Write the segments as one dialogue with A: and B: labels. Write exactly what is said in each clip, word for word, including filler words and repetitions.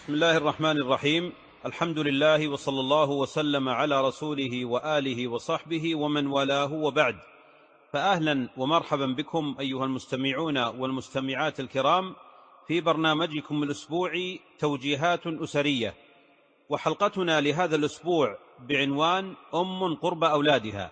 A: بسم الله الرحمن الرحيم. الحمد لله وصلى الله وسلم على رسوله وآله وصحبه ومن والاه، وبعد، فأهلا ومرحبا بكم أيها المستمعون والمستمعات الكرام في برنامجكم الأسبوعي توجيهات أسرية، وحلقتنا لهذا الأسبوع بعنوان أم قرب أولادها.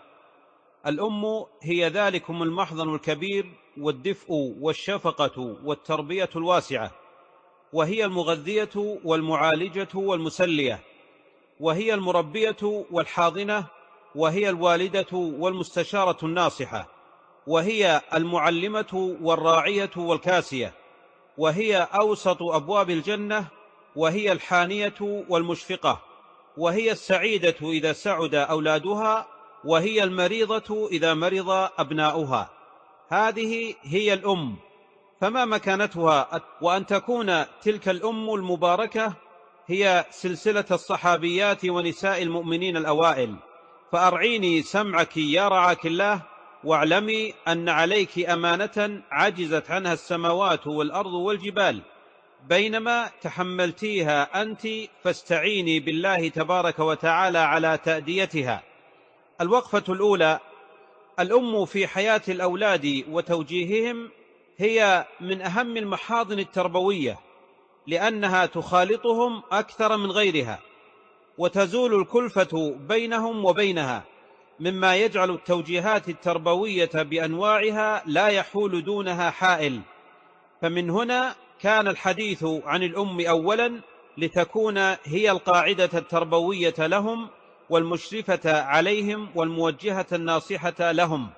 A: الأم هي ذلكم المحضن الكبير والدفء والشفقة والتربية الواسعة، وهي المغذية والمعالجة والمسلية، وهي المربية والحاضنة، وهي الوالدة والمستشارة الناصحة، وهي المعلمة والراعية والكاسية، وهي أوسط أبواب الجنة، وهي الحانية والمشفقة، وهي السعيدة إذا سعد أولادها، وهي المريضة إذا مرض أبناؤها. هذه هي الأم، فما مكانتها؟ وأن تكون تلك الأم المباركة هي سلسلة الصحابيات ونساء المؤمنين الأوائل. فأرعيني سمعك يا رعاك الله، واعلمي أن عليك أمانة عجزت عنها السماوات والأرض والجبال، بينما تحملتيها أنت، فاستعيني بالله تبارك وتعالى على تأديتها. الوقفة الأولى: الأم في حياة الأولاد وتوجيههم هي من أهم المحاضن التربوية، لأنها تخالطهم أكثر من غيرها، وتزول الكلفة بينهم وبينها، مما يجعل التوجيهات التربوية بأنواعها لا يحول دونها حائل. فمن هنا كان الحديث عن الأم أولا، لتكون هي القاعدة التربوية لهم والمشرفة عليهم والموجهة الناصحة لهم.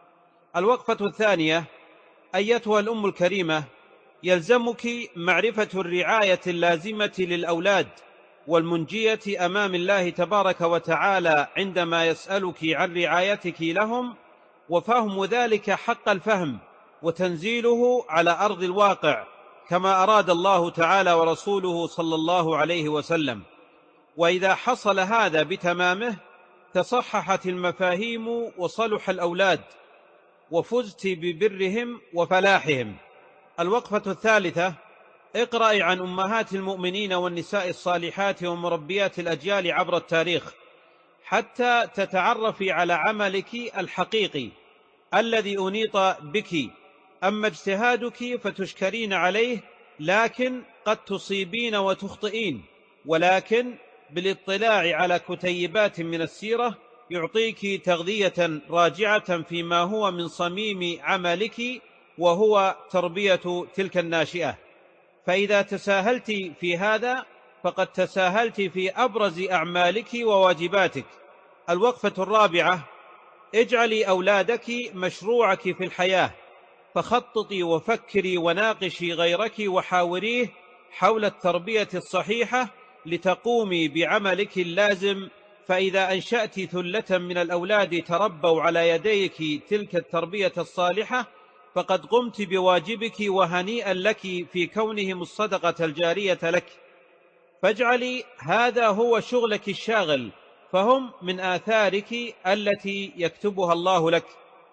A: الوقفة الثانية: أيتها الأم الكريمة، يلزمك معرفة الرعاية اللازمة للأولاد والمنجية أمام الله تبارك وتعالى عندما يسألك عن رعايتك لهم، وفهم ذلك حق الفهم وتنزيله على أرض الواقع كما أراد الله تعالى ورسوله صلى الله عليه وسلم. وإذا حصل هذا بتمامه تصححت المفاهيم وصلح الأولاد، وفزت ببرهم وفلاحهم. الوقفة الثالثة: اقرأي عن أمهات المؤمنين والنساء الصالحات ومربيات الأجيال عبر التاريخ، حتى تتعرفي على عملك الحقيقي الذي أنيط بك. أما اجتهادك فتشكرين عليه، لكن قد تصيبين وتخطئين، ولكن بالاطلاع على كتيبات من السيرة يعطيك تغذية راجعة فيما هو من صميم عملك، وهو تربية تلك الناشئة. فإذا تساهلت في هذا فقد تساهلت في أبرز أعمالك وواجباتك. الوقفة الرابعة: اجعلي أولادك مشروعك في الحياة، فخططي وفكري وناقشي غيرك وحاوريه حول التربية الصحيحة لتقومي بعملك اللازم. فإذا أنشأت ثلة من الأولاد تربوا على يديك تلك التربية الصالحة فقد قمت بواجبك، وهنيئا لك في كونهم الصدقة الجارية لك. فاجعلي هذا هو شغلك الشاغل، فهم من آثارك التي يكتبها الله لك.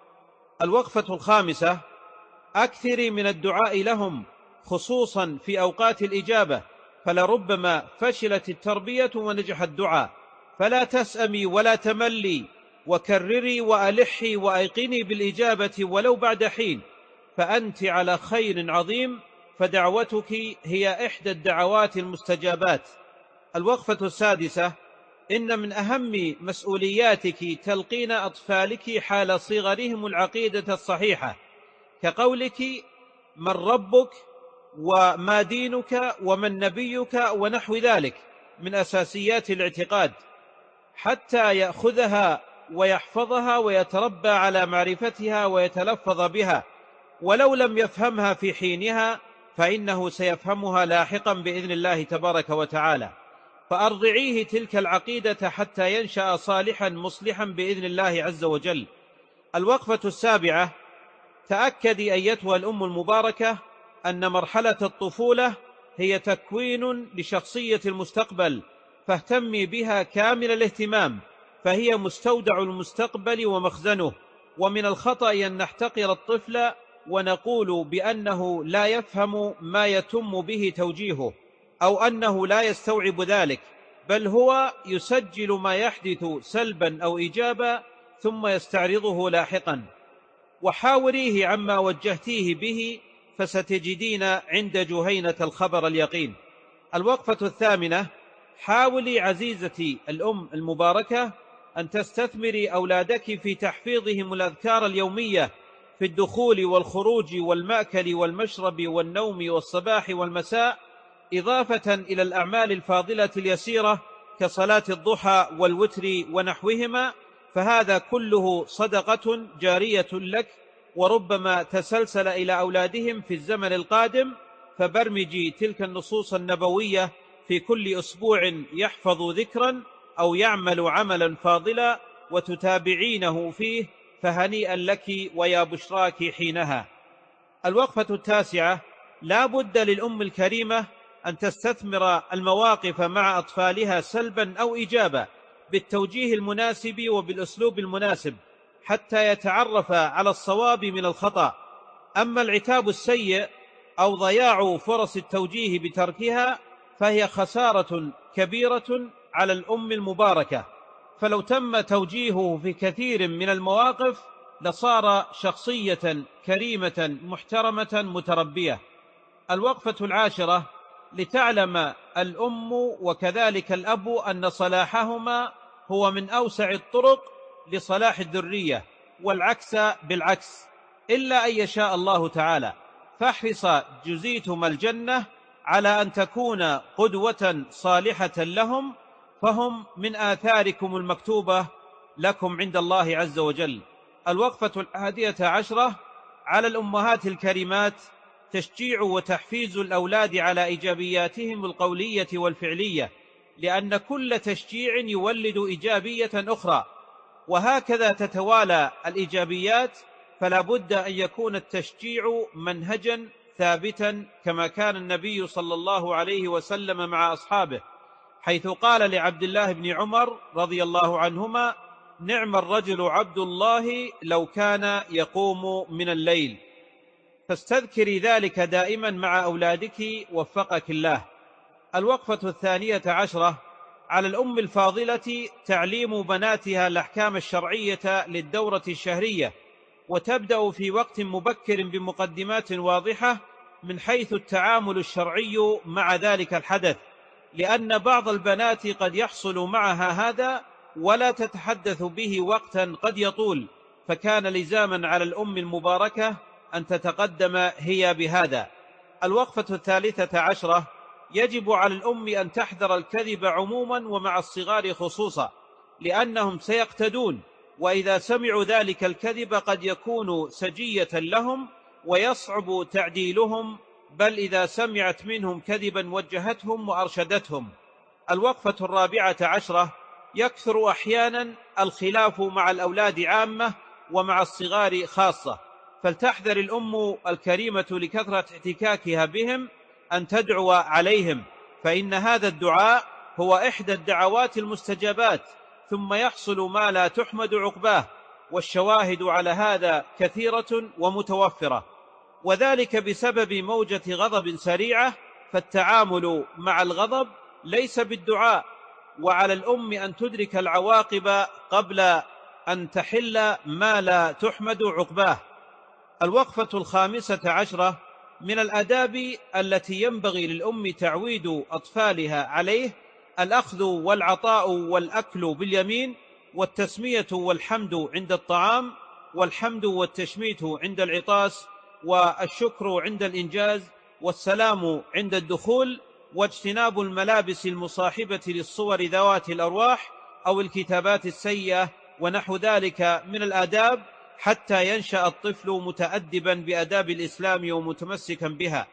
A: الوقفة الخامسة: أكثري من الدعاء لهم، خصوصا في أوقات الإجابة، فلربما فشلت التربية ونجح الدعاء. فلا تسأمي ولا تملي، وكرري وألحي وأيقني بالإجابة ولو بعد حين، فأنت على خير عظيم، فدعوتك هي إحدى الدعوات المستجابات. الوقفة السادسة: إن من أهم مسؤولياتك تلقين أطفالك حال صغرهم العقيدة الصحيحة، كقولك من ربك وما دينك ومن نبيك ونحو ذلك من أساسيات الاعتقاد، حتى يأخذها ويحفظها ويتربى على معرفتها ويتلفظ بها، ولو لم يفهمها في حينها فإنه سيفهمها لاحقا بإذن الله تبارك وتعالى. فأرضعيه تلك العقيدة حتى ينشأ صالحا مصلحا بإذن الله عز وجل. الوقفة السابعة: تأكدي أيتها الأم المباركة أن مرحلة الطفولة هي تكوين لشخصية المستقبل، فاهتمي بها كامل الاهتمام، فهي مستودع المستقبل ومخزنه. ومن الخطأ أن نحتقر الطفل ونقول بأنه لا يفهم ما يتم به توجيهه، أو أنه لا يستوعب ذلك، بل هو يسجل ما يحدث سلبا أو إيجابا ثم يستعرضه لاحقا. وحاوريه عما وجهتيه به فستجدين عند جهينة الخبر اليقين. الوقفة الثامنة: حاولي عزيزتي الأم المباركة أن تستثمري أولادك في تحفيظهم الأذكار اليومية في الدخول والخروج والمأكل والمشرب والنوم والصباح والمساء، إضافة إلى الأعمال الفاضلة اليسيرة كصلاة الضحى والوتر ونحوهما، فهذا كله صدقة جارية لك، وربما تسلسل إلى أولادهم في الزمن القادم. فبرمجي تلك النصوص النبوية في كل أسبوع يحفظ ذكرا أو يعمل عملا فاضلا وتتابعينه فيه، فهنيئا لك ويا بشراك حينها. الوقفة التاسعة: لا بد للأم الكريمة أن تستثمر المواقف مع أطفالها سلبا أو إيجابا بالتوجيه المناسب وبالأسلوب المناسب حتى يتعرف على الصواب من الخطأ. أما العتاب السيء أو ضياع فرص التوجيه بتركها فهي خسارة كبيرة على الأم المباركة، فلو تم توجيهه في كثير من المواقف لصار شخصية كريمة محترمة متربية. الوقفة العاشرة: لتعلم الأم وكذلك الأب أن صلاحهما هو من أوسع الطرق لصلاح الذرية، والعكس بالعكس، إلا أن يشاء الله تعالى. فاحرص جزيتم الجنة على أن تكون قدوة صالحة لهم، فهم من آثاركم المكتوبة لكم عند الله عز وجل. الوقفة الحادية عشرة: على الأمهات الكريمات تشجيع وتحفيز الأولاد على إيجابياتهم القولية والفعلية، لأن كل تشجيع يولد إيجابية أخرى، وهكذا تتوالى الإيجابيات. فلا بد أن يكون التشجيع منهجا ثابتا، كما كان النبي صلى الله عليه وسلم مع أصحابه، حيث قال لعبد الله بن عمر رضي الله عنهما: نعم الرجل عبد الله لو كان يقوم من الليل. فاستذكري ذلك دائما مع أولادك وفقك الله. الوقفة الثانية عشرة: على الأم الفاضلة تعليم بناتها الأحكام الشرعية للدورة الشهرية، وتبدأ في وقت مبكر بمقدمات واضحة من حيث التعامل الشرعي مع ذلك الحدث، لأن بعض البنات قد يحصل معها هذا ولا تتحدث به وقتا قد يطول، فكان لزاما على الأم المباركة أن تتقدم هي بهذا. الوقفة الثالثة عشرة: يجب على الأم أن تحذر الكذب عموما ومع الصغار خصوصا، لأنهم سيقتدون، وإذا سمعوا ذلك الكذب قد يكون سجية لهم ويصعب تعديلهم، بل إذا سمعت منهم كذبا وجهتهم وأرشدتهم. الوقفة الرابعة عشرة: يكثر أحيانا الخلاف مع الأولاد عامة ومع الصغار خاصة، فلتحذر الأم الكريمة لكثرة احتكاكها بهم أن تدعو عليهم، فإن هذا الدعاء هو إحدى الدعوات المستجابات، ثم يحصل ما لا تحمد عقباه، والشواهد على هذا كثيرة ومتوفرة، وذلك بسبب موجة غضب سريعة، فالتعامل مع الغضب ليس بالدعاء، وعلى الأم أن تدرك العواقب قبل أن تحل ما لا تحمد عقباه. الوقفة الخامسة عشرة: من الآداب التي ينبغي للأم تعويد أطفالها عليه الأخذ والعطاء والأكل باليمين، والتسمية والحمد عند الطعام، والحمد والتشميت عند العطاس، والشكر عند الإنجاز، والسلام عند الدخول، واجتناب الملابس المصاحبة للصور ذوات الأرواح أو الكتابات السيئة ونحو ذلك من الآداب، حتى ينشأ الطفل متأدبا بآداب الإسلام ومتمسكا بها.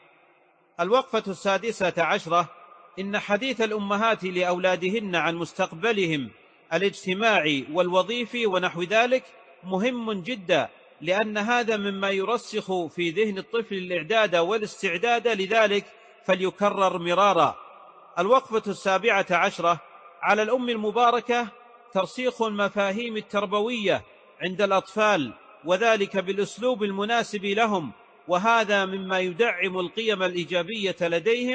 A: الوقفة السادسة عشرة: إن حديث الأمهات لأولادهن عن مستقبلهم الاجتماعي والوظيفي ونحو ذلك مهم جدا، لأن هذا مما يرسخ في ذهن الطفل الإعداد والاستعداد لذلك، فليكرر مرارا. الوقفة السابعة عشرة: على الأم المباركة ترسيخ المفاهيم التربوية عند الأطفال، وذلك بالأسلوب المناسب لهم، وهذا مما يدعم القيم الإيجابية لديهم،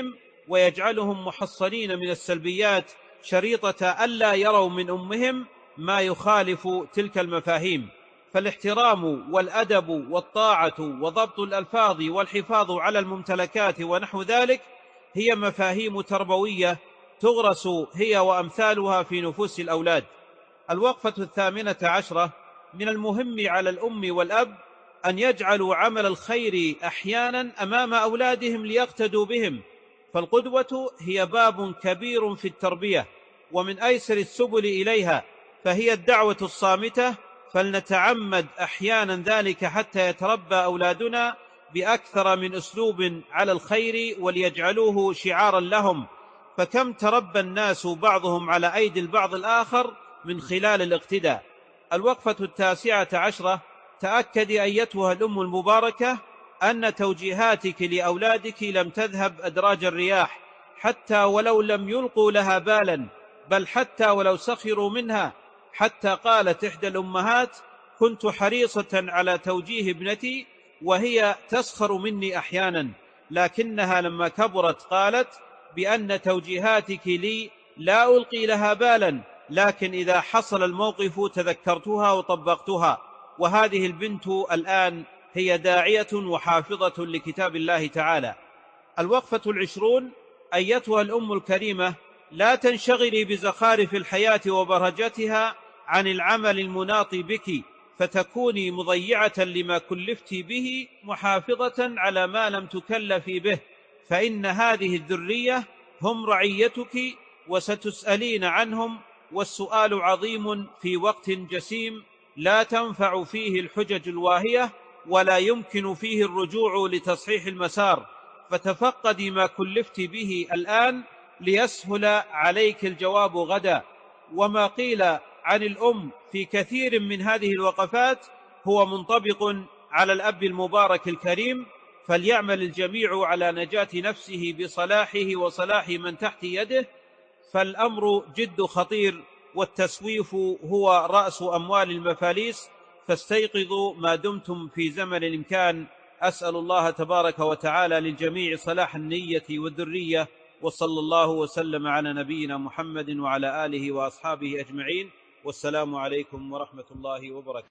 A: ويجعلهم محصنين من السلبيات شريطة ألا يروا من أمهم ما يخالف تلك المفاهيم. فالاحترام والأدب والطاعة وضبط الألفاظ والحفاظ على الممتلكات ونحو ذلك هي مفاهيم تربوية تغرس هي وأمثالها في نفوس الأولاد. الوقفة الثامنة عشرة: من المهم على الأم والأب أن يجعلوا عمل الخير أحيانا أمام أولادهم ليقتدوا بهم، فالقدوة هي باب كبير في التربية ومن أيسر السبل إليها، فهي الدعوة الصامتة، فلنتعمد أحيانا ذلك حتى يتربى أولادنا بأكثر من أسلوب على الخير وليجعلوه شعارا لهم، فكم تربى الناس بعضهم على أيدي البعض الآخر من خلال الاقتداء. الوقفة التاسعة عشرة: تأكدي أيتها الأم المباركة أن توجيهاتك لأولادك لم تذهب أدراج الرياح، حتى ولو لم يلقوا لها بالا، بل حتى ولو سخروا منها، حتى قالت إحدى الأمهات: كنت حريصة على توجيه ابنتي وهي تسخر مني أحيانا، لكنها لما كبرت قالت بأن توجيهاتك لي لا ألقي لها بالا، لكن إذا حصل الموقف تذكرتها وطبقتها. وهذه البنت الآن هي داعية وحافظة لكتاب الله تعالى. الوقفة العشرون: أيتها الأم الكريمة، لا تنشغلي بزخارف الحياة وبرهجتها عن العمل المناط بك، فتكوني مضيعة لما كلفت به، محافظة على ما لم تكلفي به، فإن هذه الذرية هم رعيتك وستسألين عنهم، والسؤال عظيم في وقت جسيم لا تنفع فيه الحجج الواهية ولا يمكن فيه الرجوع لتصحيح المسار، فتفقدي ما كلفت به الآن ليسهل عليك الجواب غدا. وما قيل عن الأم في كثير من هذه الوقفات هو منطبق على الأب المبارك الكريم، فليعمل الجميع على نجاة نفسه بصلاحه وصلاح من تحت يده، فالأمر جد خطير، والتسويف هو رأس أموال المفاليس، فاستيقظوا ما دمتم في زمن الإمكان. أسأل الله تبارك وتعالى للجميع صلاح النية والذرية، وصلى الله وسلم على نبينا محمد وعلى آله وأصحابه أجمعين، والسلام عليكم ورحمة الله وبركاته.